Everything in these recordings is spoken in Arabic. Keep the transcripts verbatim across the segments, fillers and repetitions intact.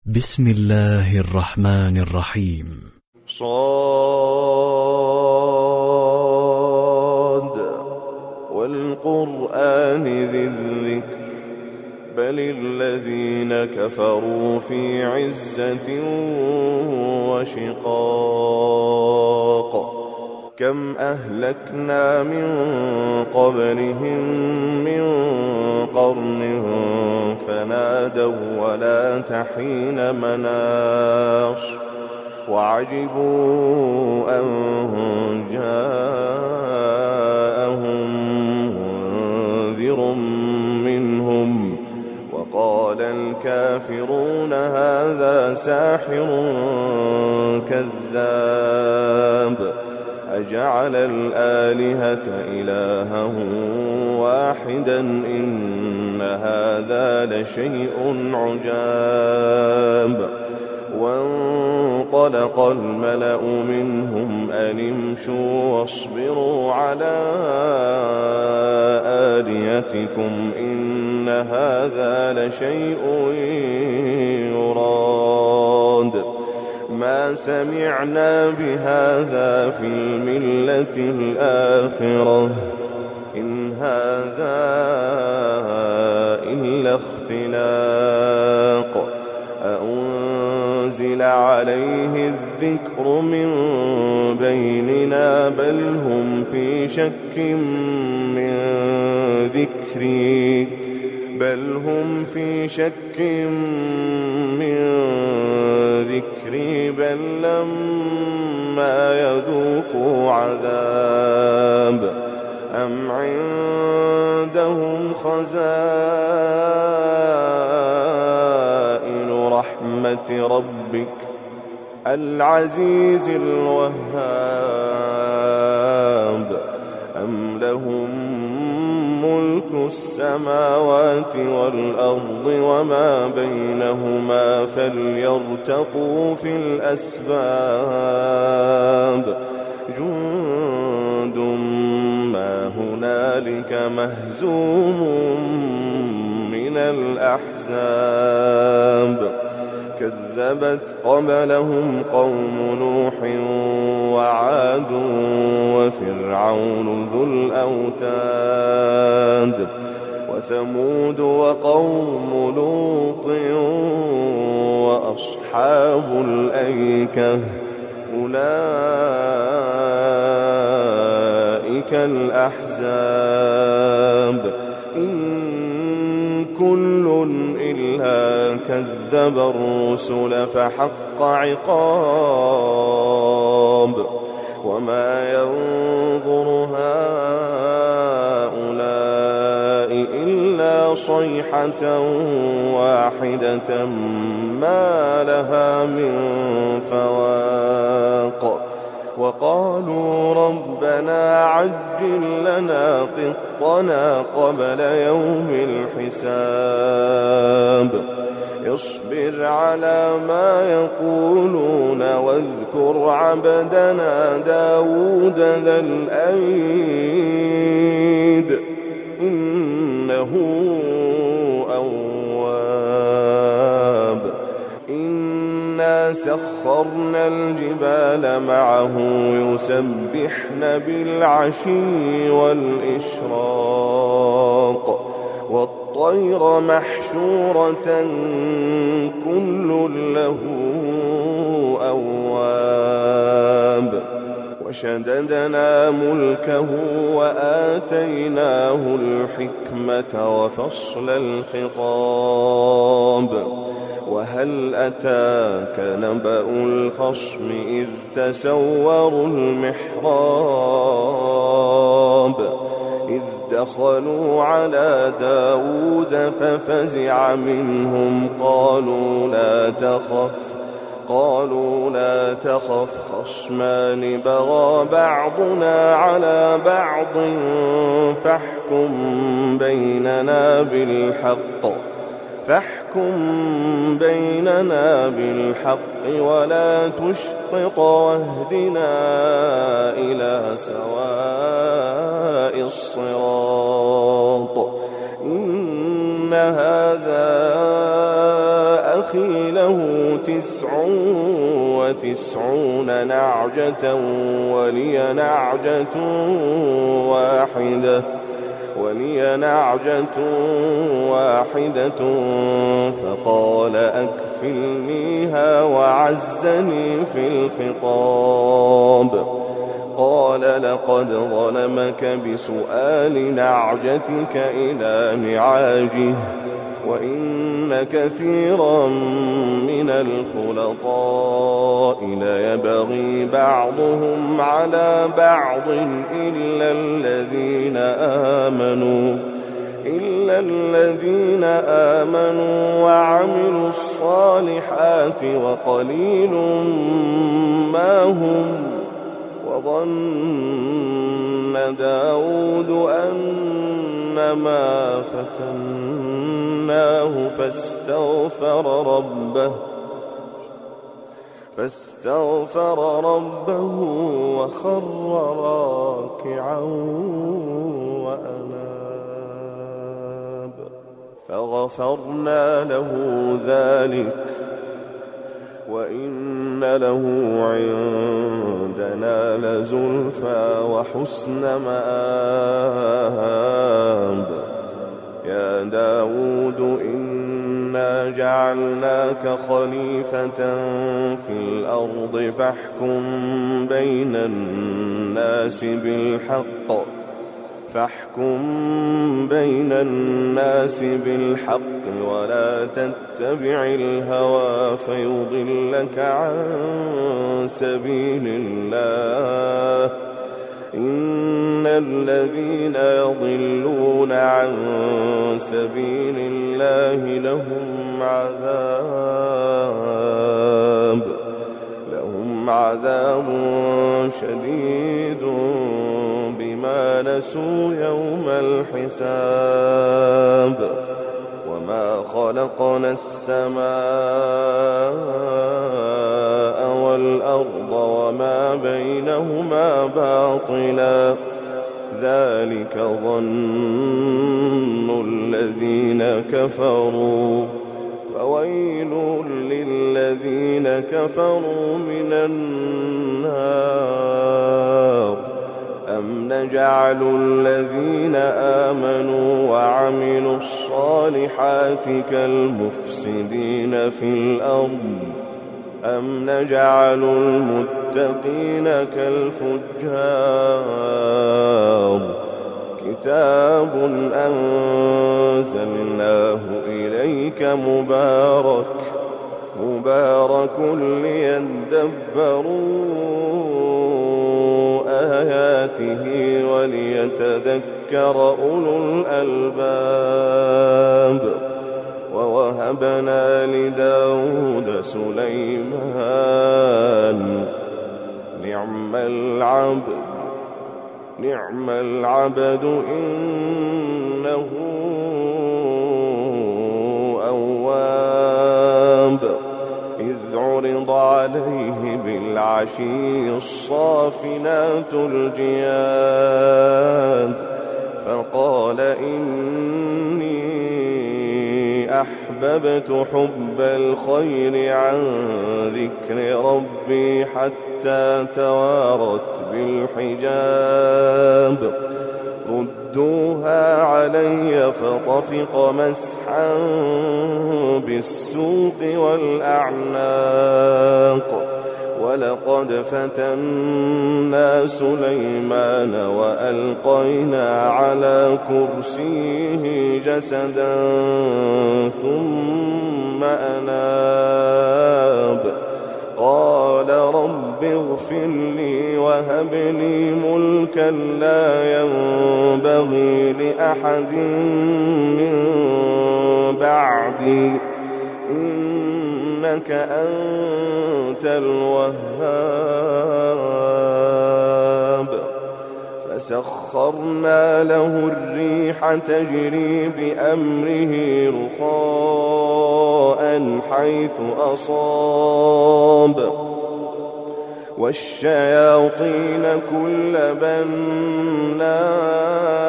بسم الله الرحمن الرحيم. صاد والقرآن ذي الذكر بل الذين كفروا في عزة وشقاق كم أهلكنا من قبلهم من قرن فنادوا ولا تحين مناص وعجبوا أن جاءهم منذر منهم وقال الكافرون هذا ساحر كذاب أجعل الآلهة إلها واحدا إن هذا لشيء عجاب وانطلق الملأ منهم أن امشوا واصبروا على آلهتكم إن هذا لشيء يراد ما سمعنا بهذا في الملة الآخرة إن هذا إلا اختلاق أأنزل عليه الذكر من بيننا بل هم في شك من ذكري بل هم في شك من ذكري بل لما يذوقوا عذاب أم عندهم خزائن رحمة ربك العزيز الوهاب أم لهم ملك السماوات والأرض وما بينهما فليرتقوا في الأسباب جند ما هنالك مهزوم من الأحزاب كذبت قبلهم قوم نوح وعاد وفرعون ذو الأوتاد وثمود وقوم لوط وأصحاب الأيكة أولئك الأحزاب إن كل إلا كذب الرسل فحق عقاب وما ينظر هؤلاء إلا صيحة واحدة ما لها من فواق وقالوا ربنا عجل لنا قطنا قبل يوم الحساب اصبر على ما يقولون واذكر عبدنا داود ذا الأيد إنه أواب إنا سخرنا الجبال معه يسبحن بالعشي والإشراق والطير محشورة كل له أواب وشددنا ملكه وآتيناه الحكمة وفصل الخطاب وهل أتاك نبأ الخصم إذ تسوروا المحراب إذ دخلوا على داود ففزع منهم قالوا لا تخف قالوا لا تخف خصمان بغى بعضنا على بعض فاحكم بيننا بالحق فاحكم بيننا بالحق ولا تشطط واهدنا إلى سواء الصراط إن هذا أخي له تسع وتسعون نعجة ولي نعجة واحدة ولي نعجة واحدة فقال أكفلنيها وعزني في الخطاب. قال لقد ظلمك بسؤال نعجتك إلى نعاجه وإن كثيرا من الخلطاء ليبغي بعضهم على بعض إلا الذين آمنوا إلا الذين آمنوا وعملوا الصالحات وقليل ما هم. وظن داود أنما فتناه فاستغفر ربه فاستغفر ربه وخر راكعا وأناب فغفرنا له ذلك وإن له عندنا لزلفى وحسن مآب. يا داود إنا جعلناك خليفة في الأرض فاحكم بين الناس بالحق فاحكم بين الناس بالحق ولا تتبع الهوى فيضلك عن سبيل الله. إن الذين يضلون عن سبيل الله لهم عذاب لهم عذاب شديد بما نسوا يوم الحساب. وما خلقنا السماء والأرض وما بينهما باطلا ذلك ظن الذين كفروا فويل للذين كفروا من النار. أم نجعل الذين آمنوا وعملوا الصالحات كالمفسدين في الأرض أم نجعل المتقين كالفجار. كتاب أنزلناه إليك مبارك مبارك ليدبروا آياته وليتذكر أولو الألباب. ووهبنا لداود سليمان نعم العبد نعم العبد إنه أواب. إذ عرض عليه بالعشي الصافنات الجياد فقال إني أحببت حب الخير عن ذكر ربي حتى توارت بالحجاب. ردوها علي فطفق مسحا بالسوق والأعناق. ولقد فتنا سليمان وألقينا على كرسيه جسدا ثم أناب. قال رب اغفر لي وهب لي ملكا لا ينبغي لأحد من بعدي إنك أنت الوهاب. فسخرنا له الريح تجري بأمره رخاء حيث أصاب والشياطين كل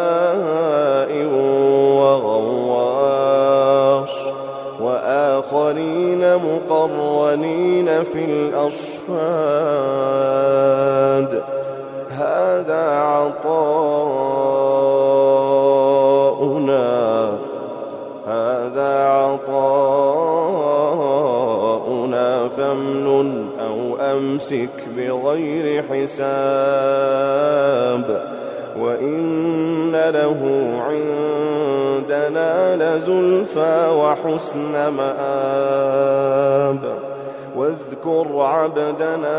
بناء وغواص وآخر وآخرين مقرنين في الأصفاد هذا عطاؤنا هذا عطاؤنا فامنن أو أمسك بغير حساب وإن له عندنا لزلفى وحسن مآب واذكر عبدنا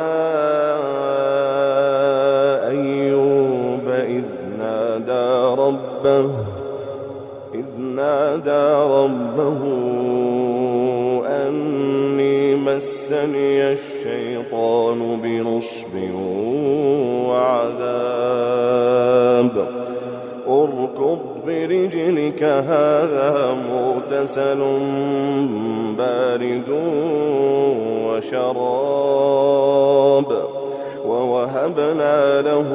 أيوب إذ نادى ربه إذ نادى ربه أني مسني الشيطان بنصب وعذاب اركض برجلك هذا مغتسل بارد وشراب ووهبنا له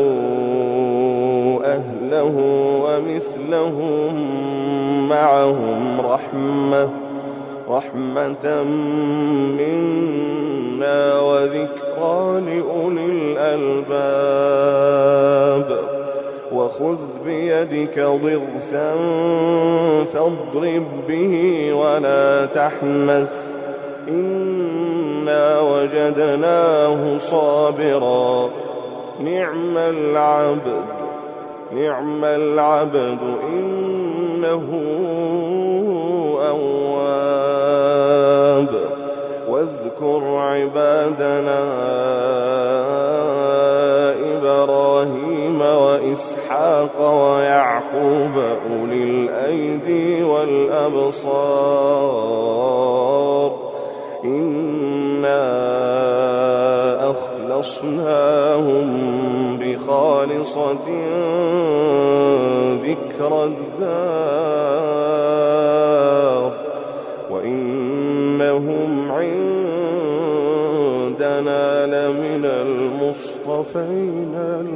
أهله ومثلهم معهم رحمة رحمة منا وذكرى لأولي الألباب وخذ بيدك ضغثا فاضرب به ولا تحنث إنا وجدناه صابرا نعم العبد نعم العبد إنه أواب واذكر عبادنا إبراهيم وإسحاق ويعقوب أولي الأيدي والأبصار إنا أخلصناهم بخالصة ذكر الدار وإنهم عندنا لمن المصطفين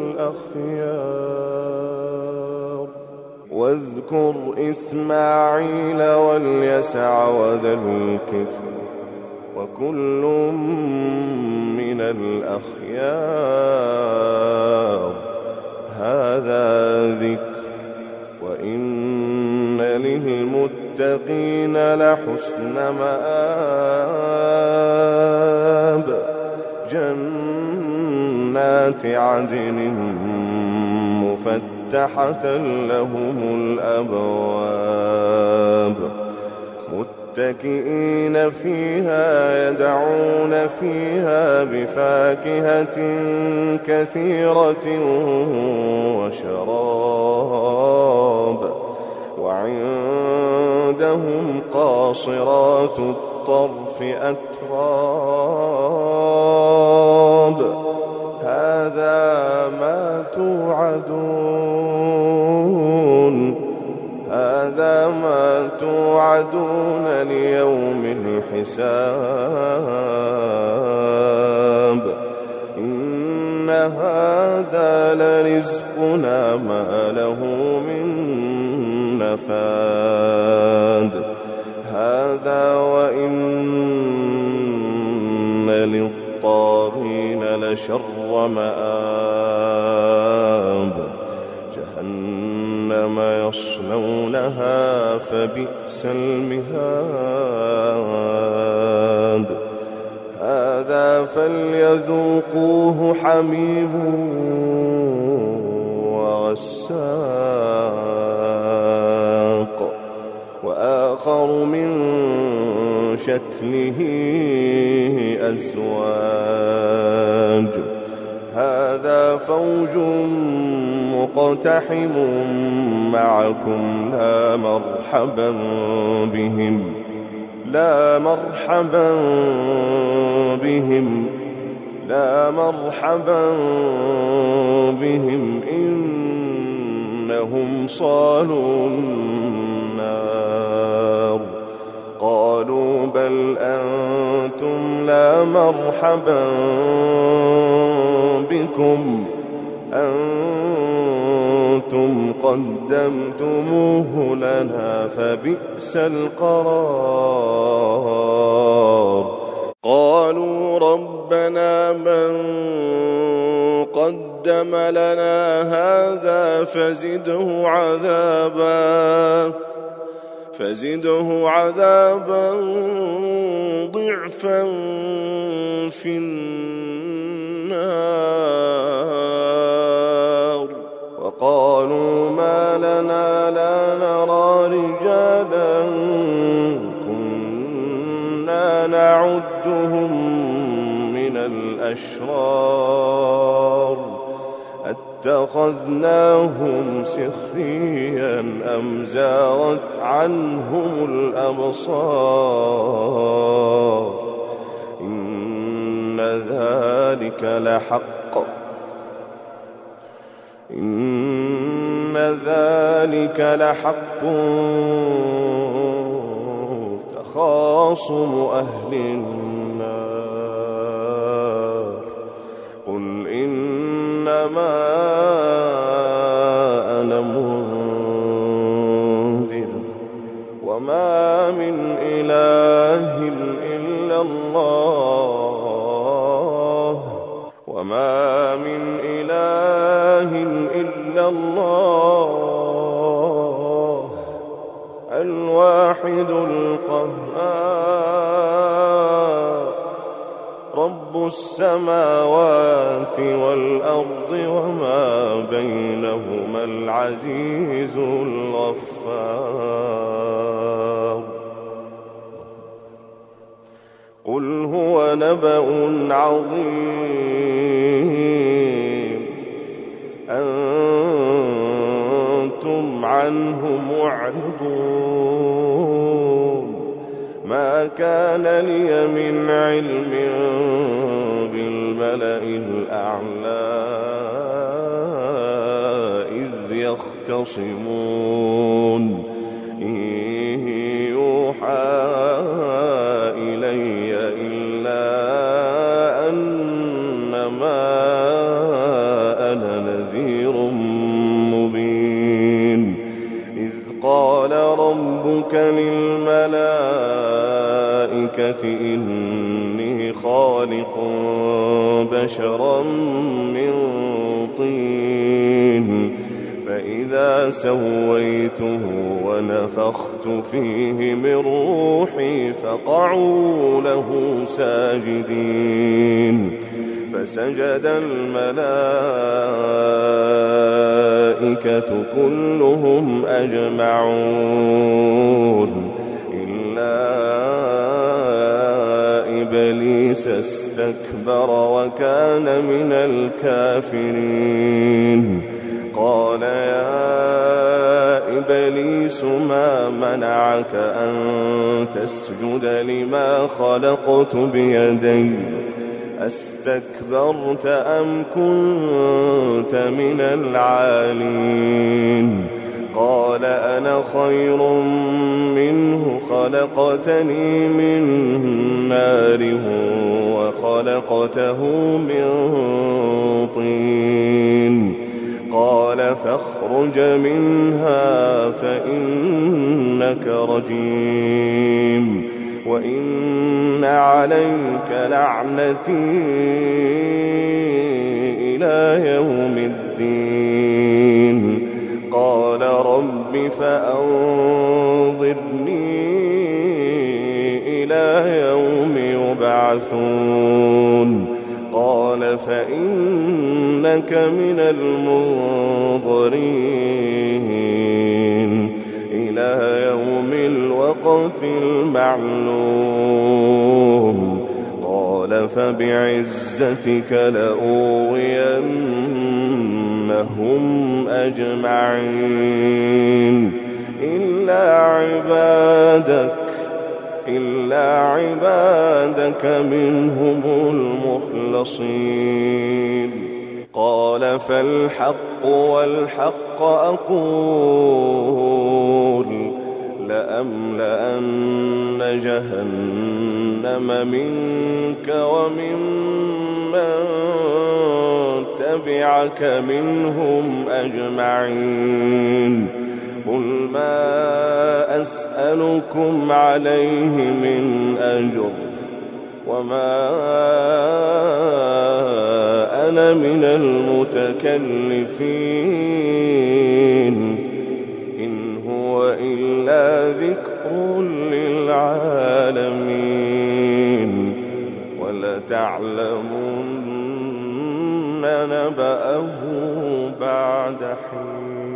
الأخيار واذكر إسماعيل واليسع وذا الكفل وكل من الأخيار هذا ذكر وإن للمتقين لحسن مآب جنات عدن مفتحة لهم الأبواب متكئين فيها يدعون فيها بفاكهة كثيرة وشراب وعندهم قاصرات الطرف أتراب هذا ما توعدون هذا ما توعدون ليوم الحساب إن هذا لرزقنا ما له من نفاد هذا وإن للطاغين لشر مآب جهنم يصلونها فبئس المهاد هذا فليذوقوه حميم وغساق وآخر من شكله أزواج هذا فوج مقتحم معكم لا مرحبا بهم لا مرحبا بهم لا مرحبا بهم إنهم صالوا النار قالوا بل أنتم لا مرحبا بكم أنتم قدمتموه لنا فبئس القرار قالوا ربنا من قدم لنا هذا فزده عذابا فزده عذابا ضعفا في النار. وقالوا ما لنا لا نرى رجالا كنا نعدهم من الأشرار اتخذناهم سخريا أم زاغت عنهم الأبصار إن ذلك لحق إن ذلك لحق تخاصم أهل النار. قل إنما أنا منذر وما من إله إلا الله وما من إله إلا الله الواحد القهار رب السماوات والأرض وما بينهما العزيز الغفار. قل هو نبأ عظيم أنتم عنه معرضون ما كان لي من علم بالملأ الأعلى إذ يختصمون إن يوحى إلي إلا أنما أنا نذير مبين. إذ قال ربك للملائكة إني خالق بشرا من طين فإذا سويته ونفخت فيه من روحي فقعوا له ساجدين. فسجد الملائكة كلهم أجمعون إلا إبليس استكبر وكان من الكافرين. قال يا إبليس ما منعك أن تسجد لما خلقت بيدي أستكبرت أم كنت من العالين؟ قال أنا خير منه خلقتني من نار وخلقته من طين. قال فاخرج منها فإنك رجيم وإن عليك لعنتي إلى يوم الدين. قال رب فأنظرني إلى يوم يبعثون. قال فإنك من المنظرين إلى يوم الوقت المعلوم. قال فبعزتك لأغوينهم أجمعين إلا عبادك إلا عبادك منهم المخلصين. قال فالحق والحق أقول لأملأن جهنم منك وممن تبعك منهم أجمعين. قل ما أسألكم عليه من أجر وما أنا من المتكلفين إن هو إلا ذكر للعالمين ولتعلمن نبأه بعد حين.